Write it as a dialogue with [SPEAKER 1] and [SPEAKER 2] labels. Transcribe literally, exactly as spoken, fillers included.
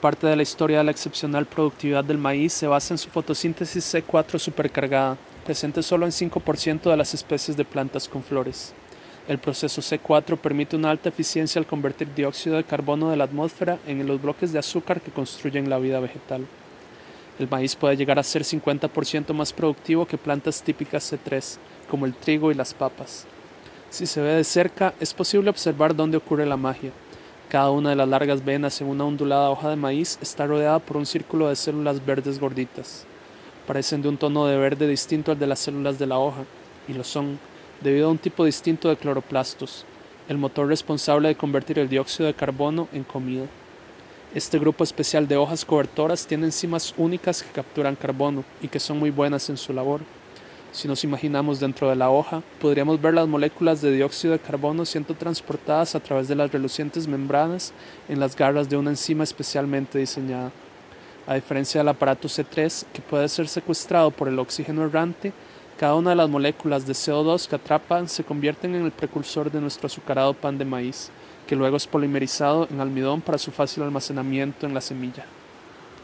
[SPEAKER 1] parte de la historia de la excepcional productividad del maíz se basa en su fotosíntesis C cuatro supercargada, presente solo en cinco por ciento de las especies de plantas con flores. El proceso C cuatro permite una alta eficiencia al convertir dióxido de carbono de la atmósfera en los bloques de azúcar que construyen la vida vegetal. El maíz puede llegar a ser cincuenta por ciento más productivo que plantas típicas C tres, como el trigo y las papas. Si se ve de cerca, es posible observar dónde ocurre la magia. Cada una de las largas venas en una ondulada hoja de maíz está rodeada por un círculo de células verdes gorditas. Parecen de un tono de verde distinto al de las células de la hoja, y lo son, debido a un tipo distinto de cloroplastos, el motor responsable de convertir el dióxido de carbono en comida. Este grupo especial de hojas cobertoras tiene enzimas únicas que capturan carbono y que son muy buenas en su labor. Si nos imaginamos dentro de la hoja, podríamos ver las moléculas de dióxido de carbono siendo transportadas a través de las relucientes membranas en las garras de una enzima especialmente diseñada. A diferencia del aparato C tres, que puede ser secuestrado por el oxígeno errante, cada una de las moléculas de C O dos que atrapan se convierten en el precursor de nuestro azucarado pan de maíz, que luego es polimerizado en almidón para su fácil almacenamiento en la semilla.